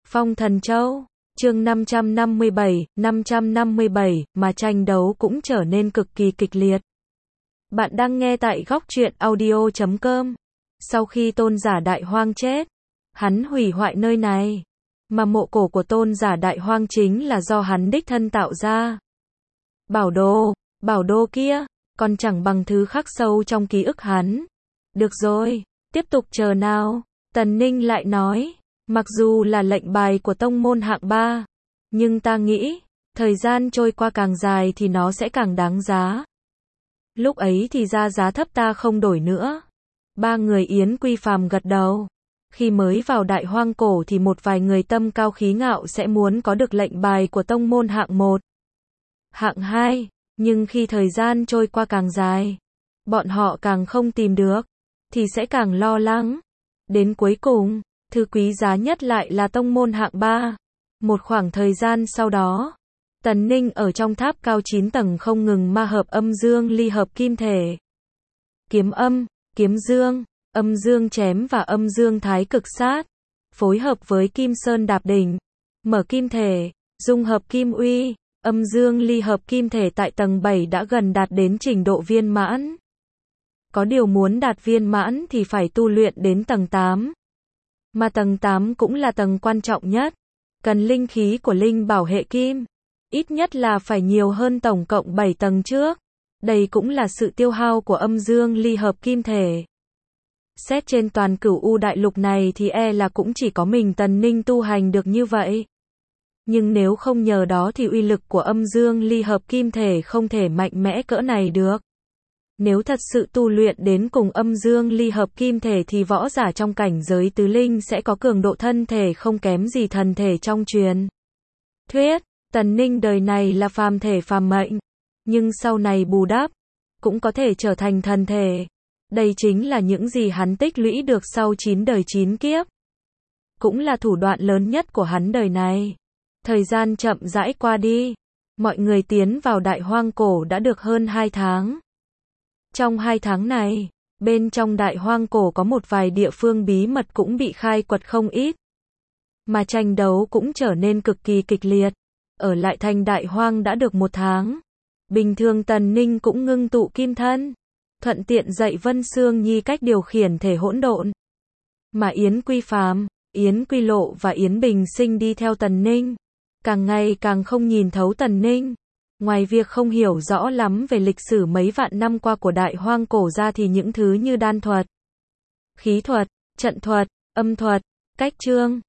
Phong Thần Châu, chương 557, mà tranh đấu cũng trở nên cực kỳ kịch liệt. Bạn đang nghe tại góc truyện audio.com. Sau khi tôn giả Đại Hoang chết, hắn hủy hoại nơi này, mà mộ cổ của tôn giả Đại Hoang chính là do hắn đích thân tạo ra. Bảo đồ kia, còn chẳng bằng thứ khắc sâu trong ký ức hắn. Được rồi, tiếp tục chờ nào, Tần Ninh lại nói. Mặc dù là lệnh bài của tông môn hạng 3, nhưng ta nghĩ, thời gian trôi qua càng dài thì nó sẽ càng đáng giá. Lúc ấy thì ra giá thấp ta không đổi nữa. Ba người Yến Quy Phàm gật đầu. Khi mới vào Đại Hoang Cổ thì một vài người tâm cao khí ngạo sẽ muốn có được lệnh bài của tông môn hạng 1, hạng 2, nhưng khi thời gian trôi qua càng dài, bọn họ càng không tìm được, thì sẽ càng lo lắng. Đến cuối cùng, thứ quý giá nhất lại là tông môn hạng 3. Một khoảng thời gian sau đó, Tần Ninh ở trong tháp cao 9 tầng không ngừng ma hợp âm dương ly hợp kim thể. Kiếm âm, kiếm dương, âm dương chém và âm dương thái cực sát, phối hợp với kim sơn đạp đỉnh, mở kim thể, dung hợp kim uy, âm dương ly hợp kim thể tại tầng 7 đã gần đạt đến trình độ viên mãn. Có điều muốn đạt viên mãn thì phải tu luyện đến tầng 8. Mà tầng 8 cũng là tầng quan trọng nhất, cần linh khí của linh bảo hệ kim, ít nhất là phải nhiều hơn tổng cộng 7 tầng trước. Đây cũng là sự tiêu hao của âm dương ly hợp kim thể. Xét trên toàn Cửu U đại lục này thì là cũng chỉ có mình Tần Ninh tu hành được như vậy. Nhưng nếu không nhờ đó thì uy lực của âm dương ly hợp kim thể không thể mạnh mẽ cỡ này được. Nếu thật sự tu luyện đến cùng âm dương ly hợp kim thể thì võ giả trong cảnh giới tứ linh sẽ có cường độ thân thể không kém gì thần thể trong truyền thuyết. Tần Ninh đời này là phàm thể phàm mệnh, nhưng sau này bù đắp, cũng có thể trở thành thần thể. Đây chính là những gì hắn tích lũy được sau 9 đời 9 kiếp. Cũng là thủ đoạn lớn nhất của hắn đời này. Thời gian chậm rãi qua đi, mọi người tiến vào Đại Hoang Cổ đã được hơn 2 tháng. Trong 2 tháng này, bên trong Đại Hoang Cổ có một vài địa phương bí mật cũng bị khai quật không ít. Mà tranh đấu cũng trở nên cực kỳ kịch liệt. Ở lại thành Đại Hoang đã được 1 tháng. Bình thường Tần Ninh cũng ngưng tụ kim thân, thuận tiện dạy Vân Sương Nhi cách điều khiển thể hỗn độn. Mà Yến Quy Phàm, Yến Quy Lộ và Yến Bình Sinh đi theo Tần Ninh, càng ngày càng không nhìn thấu Tần Ninh. Ngoài việc không hiểu rõ lắm về lịch sử mấy vạn năm qua của Đại Hoang Cổ ra thì những thứ như đan thuật, khí thuật, trận thuật, âm thuật, cách chương,